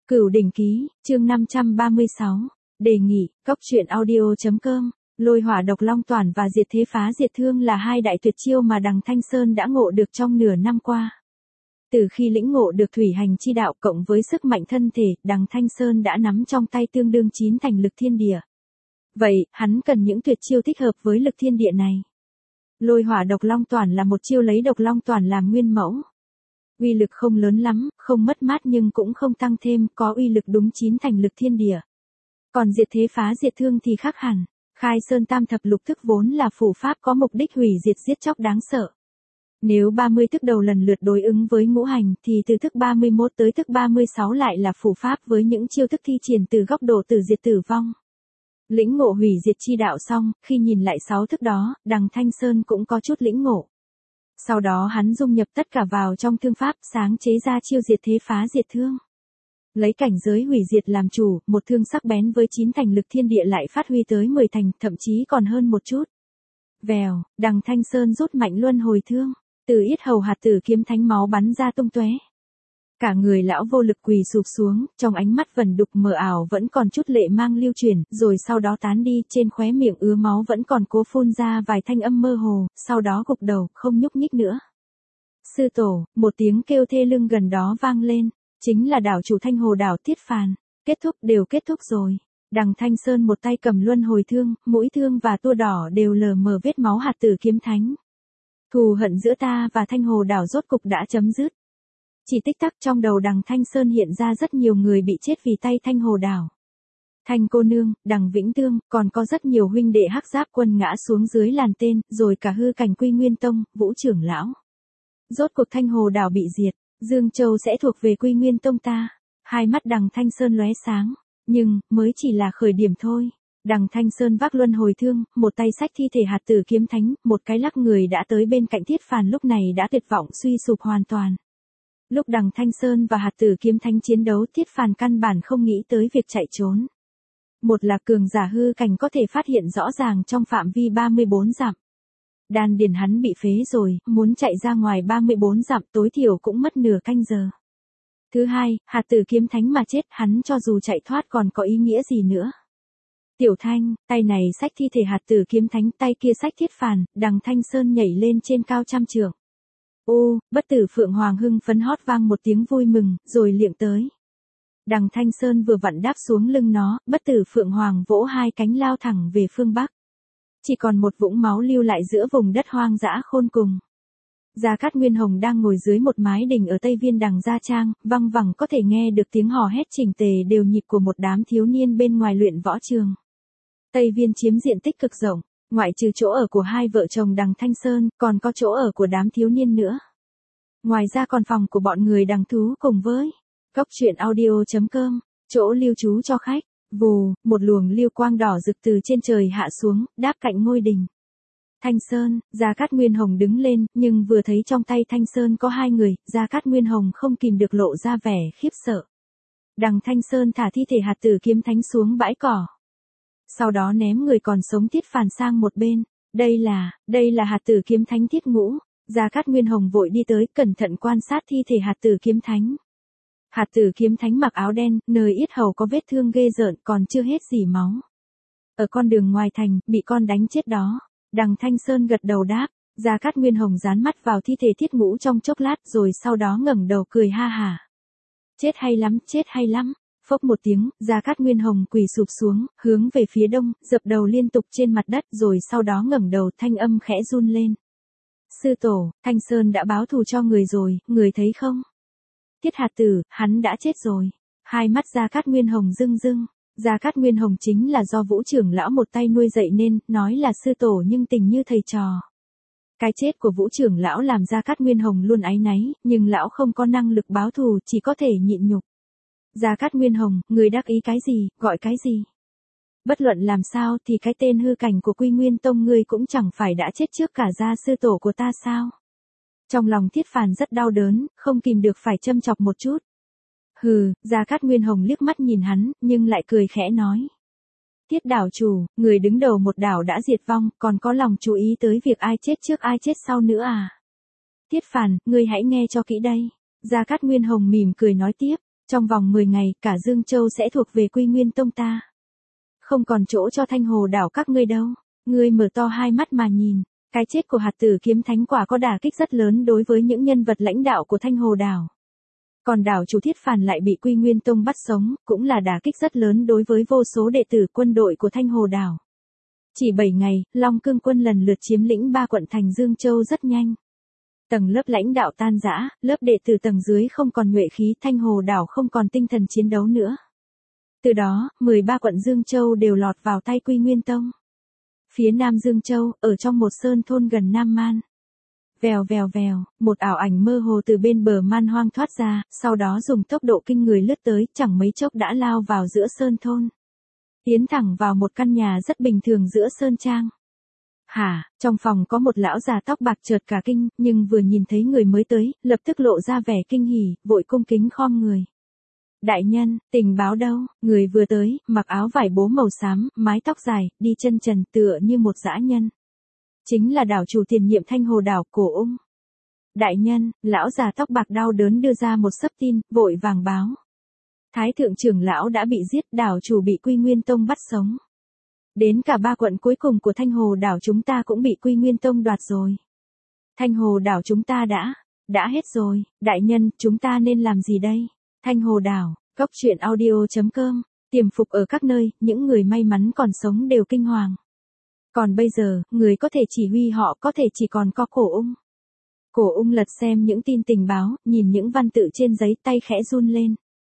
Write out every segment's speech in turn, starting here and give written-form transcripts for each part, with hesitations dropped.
Cửu Đỉnh Ký, chương 536. Đề nghị, cóc truyện audio.com. Lôi hỏa độc long toản và diệt thế phá diệt thương là hai đại tuyệt chiêu mà Đằng Thanh Sơn đã ngộ được trong nửa năm qua. Từ khi lĩnh ngộ được thủy hành chi đạo cộng với sức mạnh thân thể, Đằng Thanh Sơn đã nắm trong tay tương đương 9 thành lực thiên địa. Vậy, hắn cần những tuyệt chiêu thích hợp với lực thiên địa này. Lôi hỏa độc long toản là một chiêu lấy độc long toản làm nguyên mẫu. Uy lực không lớn lắm, không mất mát nhưng cũng không tăng thêm, có uy lực đúng 9 thành lực thiên địa. Còn diệt thế phá diệt thương thì khác hẳn. Khai Sơn Tam Thập Lục thức vốn là phù pháp có mục đích hủy diệt giết chóc đáng sợ. Nếu 30 thức đầu lần lượt đối ứng với ngũ hành thì từ thức 31 tới thức 36 lại là phù pháp với những chiêu thức thi triển từ góc độ tử diệt tử vong. Lĩnh ngộ hủy diệt chi đạo xong, khi nhìn lại 6 thức đó, Đằng Thanh Sơn cũng có chút lĩnh ngộ. Sau đó hắn dung nhập tất cả vào trong thương pháp, sáng chế ra chiêu diệt thế phá diệt thương. Lấy cảnh giới hủy diệt làm chủ, một thương sắc bén với 9 thành lực thiên địa lại phát huy tới 10 thành, thậm chí còn hơn một chút. Vèo, Đằng Thanh Sơn rút mạnh luân hồi thương, từ yết hầu hạt tử kiếm thánh máu bắn ra tung tóe. Cả người lão vô lực quỳ sụp xuống, trong ánh mắt vẩn đục mờ ảo vẫn còn chút lệ mang lưu chuyển, rồi sau đó tán đi, trên khóe miệng ứa máu vẫn còn cố phun ra vài thanh âm mơ hồ, sau đó gục đầu, không nhúc nhích nữa. Sư tổ, một tiếng kêu thê lưng gần đó vang lên, chính là đảo chủ Thanh Hồ đảo Tiết Phàn. Đều kết thúc rồi. Đằng Thanh Sơn một tay cầm luân hồi thương, mũi thương và tua đỏ đều lờ mờ vết máu hạt tử kiếm thánh. Thù hận giữa ta và Thanh Hồ đảo rốt cục đã chấm dứt. Chỉ tích tắc trong đầu Đằng Thanh Sơn hiện ra rất nhiều người bị chết vì tay Thanh Hồ đảo. Thanh cô nương, Đằng Vĩnh Tương, còn có rất nhiều huynh đệ hắc giáp quân ngã xuống dưới làn tên, rồi cả hư cảnh Quy Nguyên Tông, Vũ trưởng lão. Rốt cuộc Thanh Hồ đảo bị diệt, Dương Châu sẽ thuộc về Quy Nguyên Tông ta. Hai mắt Đằng Thanh Sơn lóe sáng, nhưng mới chỉ là khởi điểm thôi. Đằng Thanh Sơn vác luân hồi thương, một tay xách thi thể hạt tử kiếm thánh, một cái lắc người đã tới bên cạnh Tiết Phàn, lúc này đã tuyệt vọng suy sụp hoàn toàn. Lúc Đằng Thanh Sơn và hạt tử kiếm thánh chiến đấu, Tiết Phàn căn bản không nghĩ tới việc chạy trốn. Một là cường giả hư cảnh có thể phát hiện rõ ràng trong phạm vi 34 dặm. Đan điền hắn bị phế rồi, muốn chạy ra ngoài 34 dặm tối thiểu cũng mất nửa canh giờ. Thứ hai, hạt tử kiếm thánh mà chết, hắn cho dù chạy thoát còn có ý nghĩa gì nữa. Tiểu Thanh, tay này xách thi thể hạt tử kiếm thánh, tay kia xách Thiết Phàn, Đằng Thanh Sơn nhảy lên trên cao trăm trượng. Ô, bất tử Phượng Hoàng hưng phấn hót vang một tiếng vui mừng, rồi liệng tới. Đằng Thanh Sơn vừa vặn đáp xuống lưng nó, bất tử Phượng Hoàng vỗ hai cánh lao thẳng về phương Bắc. Chỉ còn một vũng máu lưu lại giữa vùng đất hoang dã khôn cùng. Gia Cát Nguyên Hồng đang ngồi dưới một mái đình ở Tây Viên Đằng Gia Trang, văng vẳng có thể nghe được tiếng hò hét chỉnh tề đều nhịp của một đám thiếu niên bên ngoài luyện võ trường. Tây Viên chiếm diện tích cực rộng, ngoại trừ chỗ ở của hai vợ chồng Đằng Thanh Sơn, còn có chỗ ở của đám thiếu niên nữa. Ngoài ra còn phòng của bọn người Đằng Thú cùng với cóc truyện audio.com, chỗ lưu trú cho khách. Vù, một luồng lưu quang đỏ rực từ trên trời hạ xuống, đáp cạnh ngôi đình. Thanh Sơn, Gia Cát Nguyên Hồng đứng lên, nhưng vừa thấy trong tay Thanh Sơn có hai người, Gia Cát Nguyên Hồng không kìm được lộ ra vẻ khiếp sợ. Đằng Thanh Sơn thả thi thể hạt tử kiếm thánh xuống bãi cỏ. Sau đó ném người còn sống Tiết Phàn sang một bên. Đây là hạt tử kiếm thánh Tiết Ngũ. Gia Cát Nguyên Hồng vội đi tới, cẩn thận quan sát thi thể hạt tử kiếm thánh. Hạt tử kiếm thánh mặc áo đen, nơi yết hầu có vết thương ghê rợn, còn chưa hết dỉ máu. Ở con đường ngoài thành, bị con đánh chết đó. Đằng Thanh Sơn gật đầu đáp. Gia Cát Nguyên Hồng dán mắt vào thi thể Tiết Ngũ trong chốc lát, rồi sau đó ngẩng đầu cười ha hả. Chết hay lắm. Phốc một tiếng, Gia Cát Nguyên Hồng quỳ sụp xuống, hướng về phía đông, dập đầu liên tục trên mặt đất, rồi sau đó ngẩng đầu, thanh âm khẽ run lên. Sư tổ, Thanh Sơn đã báo thù cho người rồi, người thấy không? Tiết hạt tử, hắn đã chết rồi. Hai mắt Gia Cát Nguyên Hồng rưng rưng. Gia Cát Nguyên Hồng chính là do Vũ trưởng lão một tay nuôi dạy nên, nói là sư tổ nhưng tình như thầy trò. Cái chết của Vũ trưởng lão làm Gia Cát Nguyên Hồng luôn áy náy, nhưng lão không có năng lực báo thù, chỉ có thể nhịn nhục. Gia Cát Nguyên Hồng, người đắc ý cái gì, gọi cái gì? Bất luận làm sao thì cái tên hư cảnh của Quy Nguyên Tông ngươi cũng chẳng phải đã chết trước cả gia sư tổ của ta sao? Trong lòng Tiết Phàn rất đau đớn, không kìm được phải châm chọc một chút. Hừ, Gia Cát Nguyên Hồng liếc mắt nhìn hắn, nhưng lại cười khẽ nói. Tiết đảo chủ, người đứng đầu một đảo đã diệt vong, còn có lòng chú ý tới việc ai chết trước ai chết sau nữa à? Tiết Phàn, ngươi hãy nghe cho kỹ đây. Gia Cát Nguyên Hồng mỉm cười nói tiếp. Trong vòng 10 ngày, cả Dương Châu sẽ thuộc về Quy Nguyên Tông ta. Không còn chỗ cho Thanh Hồ đảo các ngươi đâu. Ngươi mở to hai mắt mà nhìn. Cái chết của hạt tử kiếm thánh quả có đả kích rất lớn đối với những nhân vật lãnh đạo của Thanh Hồ đảo. Còn đảo chủ Thiết Phàn lại bị Quy Nguyên Tông bắt sống, cũng là đả kích rất lớn đối với vô số đệ tử quân đội của Thanh Hồ đảo. Chỉ 7 ngày, Long Cương quân lần lượt chiếm lĩnh 3 quận thành Dương Châu rất nhanh. Tầng lớp lãnh đạo tan rã, lớp đệ tử tầng dưới không còn nhuệ khí, Thanh Hồ đảo không còn tinh thần chiến đấu nữa. Từ đó, 13 quận Dương Châu đều lọt vào tay Quy Nguyên Tông. Phía Nam Dương Châu, ở trong một sơn thôn gần Nam Man. Vèo vèo vèo, một ảo ảnh mơ hồ từ bên bờ man hoang thoát ra, sau đó dùng tốc độ kinh người lướt tới, chẳng mấy chốc đã lao vào giữa sơn thôn. Tiến thẳng vào một căn nhà rất bình thường giữa sơn trang. Hả, trong phòng có một lão già tóc bạc chợt cả kinh, nhưng vừa nhìn thấy người mới tới, lập tức lộ ra vẻ kinh hỉ, vội cung kính khom người. Đại nhân, tình báo đâu? Người vừa tới, mặc áo vải bố màu xám, mái tóc dài, đi chân trần tựa như một dã nhân. Chính là đảo chủ tiền nhiệm Thanh Hồ đảo, Cổ Ung. Đại nhân, lão già tóc bạc đau đớn đưa ra một xấp tin, vội vàng báo. Thái thượng trưởng lão đã bị giết, đảo chủ bị Quy Nguyên Tông bắt sống. Đến cả 3 quận cuối cùng của Thanh Hồ đảo chúng ta cũng bị Quy Nguyên Tông đoạt rồi. Thanh Hồ đảo chúng ta đã hết rồi, đại nhân, chúng ta nên làm gì đây? Thanh Hồ đảo, Cốc Truyện Audio.com, tiềm phục ở các nơi, những người may mắn còn sống đều kinh hoàng. Còn bây giờ, người có thể chỉ huy họ có thể chỉ còn có Cổ Ung. Cổ Ung lật xem những tin tình báo, nhìn những văn tự trên giấy, tay khẽ run lên.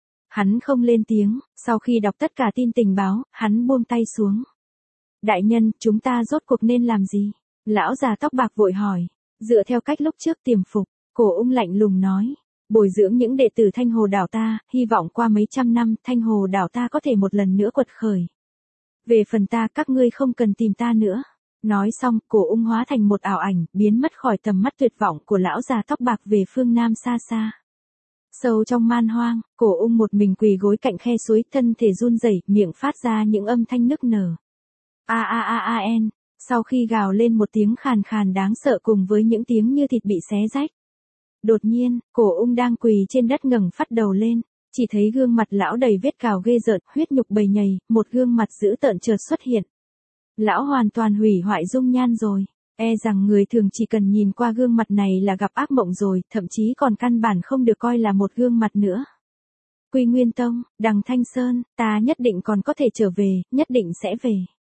Hắn không lên tiếng, sau khi đọc tất cả tin tình báo, hắn buông tay xuống. Đại nhân, chúng ta rốt cuộc nên làm gì? Lão già tóc bạc vội hỏi. Dựa theo cách lúc trước tiềm phục, Cổ Ung lạnh lùng nói. Bồi dưỡng những đệ tử Thanh Hồ đảo ta, hy vọng qua mấy trăm năm, Thanh Hồ đảo ta có thể một lần nữa quật khởi. Về phần ta, các ngươi không cần tìm ta nữa. Nói xong, Cổ Ung hóa thành một ảo ảnh, biến mất khỏi tầm mắt tuyệt vọng của lão già tóc bạc về phương Nam xa xa. Sâu trong man hoang, Cổ Ung một mình quỳ gối cạnh khe suối, thân thể run rẩy, miệng phát ra những âm thanh nức nở. A a a a en, sau khi gào lên một tiếng khàn khàn đáng sợ cùng với những tiếng như thịt bị xé rách. Đột nhiên, Cổ Ung đang quỳ trên đất ngẩng phát đầu lên, chỉ thấy gương mặt lão đầy vết cào ghê rợn, huyết nhục bầy nhầy, một gương mặt dữ tợn chợt xuất hiện. Lão hoàn toàn hủy hoại dung nhan rồi, e rằng người thường chỉ cần nhìn qua gương mặt này là gặp ác mộng rồi, thậm chí còn căn bản không được coi là một gương mặt nữa. Quy Nguyên Tông, Đằng Thanh Sơn, ta nhất định còn có thể trở về, nhất định sẽ về.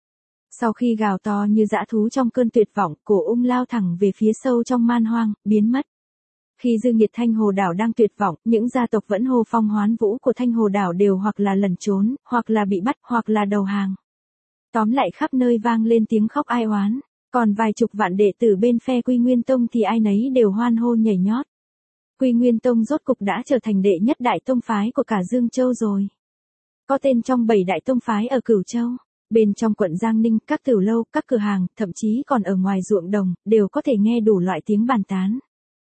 Sau khi gào to như dã thú trong cơn tuyệt vọng, Cổ Ung lao thẳng về phía sâu trong man hoang, biến mất. Khi Dương Nhiệt Thanh Hồ đảo đang tuyệt vọng, những gia tộc vẫn hô phong hoán vũ của Thanh Hồ đảo đều hoặc là lẩn trốn, hoặc là bị bắt, hoặc là đầu hàng. Tóm lại khắp nơi vang lên tiếng khóc ai oán, còn vài chục vạn đệ tử bên phe Quy Nguyên Tông thì ai nấy đều hoan hô nhảy nhót. Quy Nguyên Tông rốt cục đã trở thành đệ nhất đại tông phái của cả Dương Châu rồi. Có tên trong 7 đại tông phái ở Cửu Châu. Bên trong quận Giang Ninh, các tiểu lâu, các cửa hàng, thậm chí còn ở ngoài ruộng đồng, đều có thể nghe đủ loại tiếng bàn tán.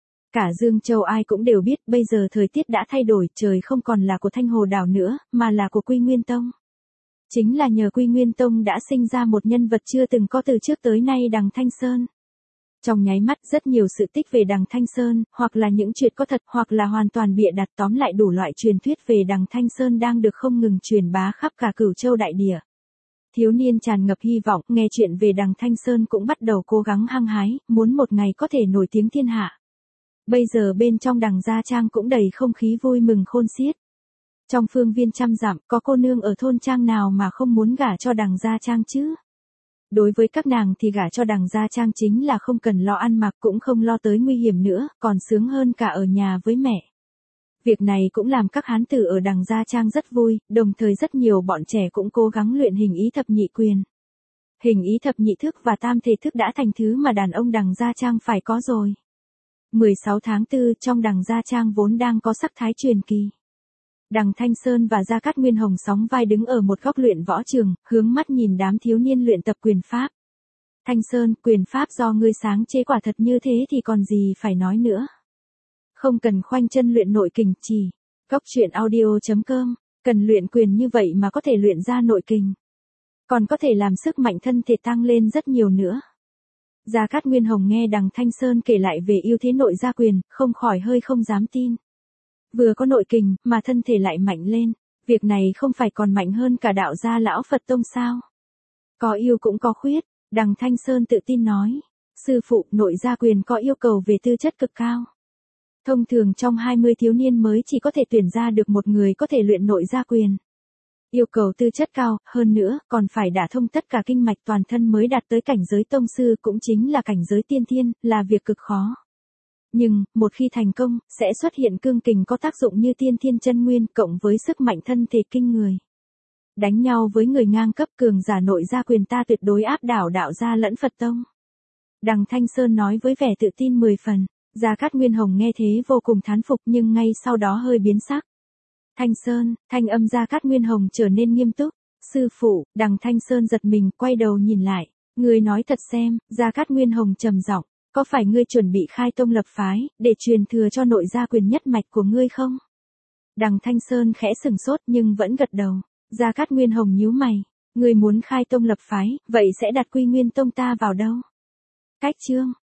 Cả Dương Châu ai cũng đều biết bây giờ thời tiết đã thay đổi, trời không còn là của Thanh Hồ đảo nữa, mà là của Quy Nguyên Tông. Chính là nhờ Quy Nguyên Tông đã sinh ra một nhân vật chưa từng có từ trước tới nay, Đằng Thanh Sơn. Trong nháy mắt rất nhiều sự tích về Đằng Thanh Sơn, hoặc là những chuyện có thật, hoặc là hoàn toàn bịa đặt, tóm lại đủ loại truyền thuyết về Đằng Thanh Sơn đang được không ngừng truyền bá khắp cả Cửu Châu đại địa. Thiếu niên tràn ngập hy vọng, nghe chuyện về Đằng Thanh Sơn cũng bắt đầu cố gắng hăng hái, muốn một ngày có thể nổi tiếng thiên hạ. Bây giờ bên trong Đằng Gia Trang cũng đầy không khí vui mừng khôn xiết. Trong phương viên trăm dặm, có cô nương ở thôn trang nào mà không muốn gả cho Đằng Gia Trang chứ? Đối với các nàng thì gả cho Đằng Gia Trang chính là không cần lo ăn mặc, cũng không lo tới nguy hiểm nữa, còn sướng hơn cả ở nhà với mẹ. Việc này cũng làm các hán tử ở Đằng Gia Trang rất vui, đồng thời rất nhiều bọn trẻ cũng cố gắng luyện hình ý thập nhị quyền. Hình ý thập nhị thức và tam thể thức đã thành thứ mà đàn ông Đằng Gia Trang phải có rồi. 16 tháng 4, trong Đằng Gia Trang vốn đang có sắc thái truyền kỳ. Đằng Thanh Sơn và Gia Cát Nguyên Hồng sóng vai đứng ở một góc luyện võ trường, hướng mắt nhìn đám thiếu niên luyện tập quyền pháp. Thanh Sơn, quyền pháp do ngươi sáng chế quả thật như thế thì còn gì phải nói nữa. Không cần khoanh chân luyện nội kình, chỉ Cốc Truyện Audio.com, cần luyện quyền như vậy mà có thể luyện ra nội kình. Còn có thể làm sức mạnh thân thể tăng lên rất nhiều nữa. Gia Cát Nguyên Hồng nghe Đằng Thanh Sơn kể lại về ưu thế nội gia quyền, không khỏi hơi không dám tin. vừa có nội kình, mà thân thể lại mạnh lên. Việc này không phải còn mạnh hơn cả đạo gia lão Phật tông sao? Có yêu cũng có khuyết, Đằng Thanh Sơn tự tin nói. Sư phụ, nội gia quyền có yêu cầu về tư chất cực cao. Thông thường trong 20 thiếu niên mới chỉ có thể tuyển ra được một người có thể luyện nội gia quyền. Yêu cầu tư chất cao, hơn nữa, còn phải đả thông tất cả kinh mạch toàn thân mới đạt tới cảnh giới tông sư, cũng chính là cảnh giới tiên thiên, là việc cực khó. Nhưng, một khi thành công, sẽ xuất hiện cương kình có tác dụng như tiên thiên chân nguyên cộng với sức mạnh thân thể kinh người. Đánh nhau với người ngang cấp cường giả nội gia quyền ta tuyệt đối áp đảo đạo gia lẫn Phật tông. Đằng Thanh Sơn nói với vẻ tự tin 10 phần. Gia Cát Nguyên Hồng nghe thế vô cùng thán phục nhưng ngay sau đó hơi biến sắc. Thanh Sơn, thanh âm Gia Cát Nguyên Hồng trở nên nghiêm túc. Sư phụ, Đằng Thanh Sơn giật mình quay đầu nhìn lại. Ngươi nói thật xem, Gia Cát Nguyên Hồng trầm giọng, có phải ngươi chuẩn bị khai tông lập phái, để truyền thừa cho nội gia quyền nhất mạch của ngươi không? Đằng Thanh Sơn khẽ sừng sốt nhưng vẫn gật đầu. Gia Cát Nguyên Hồng nhíu mày. Ngươi muốn khai tông lập phái, vậy sẽ đặt Quy Nguyên Tông ta vào đâu? Cách chương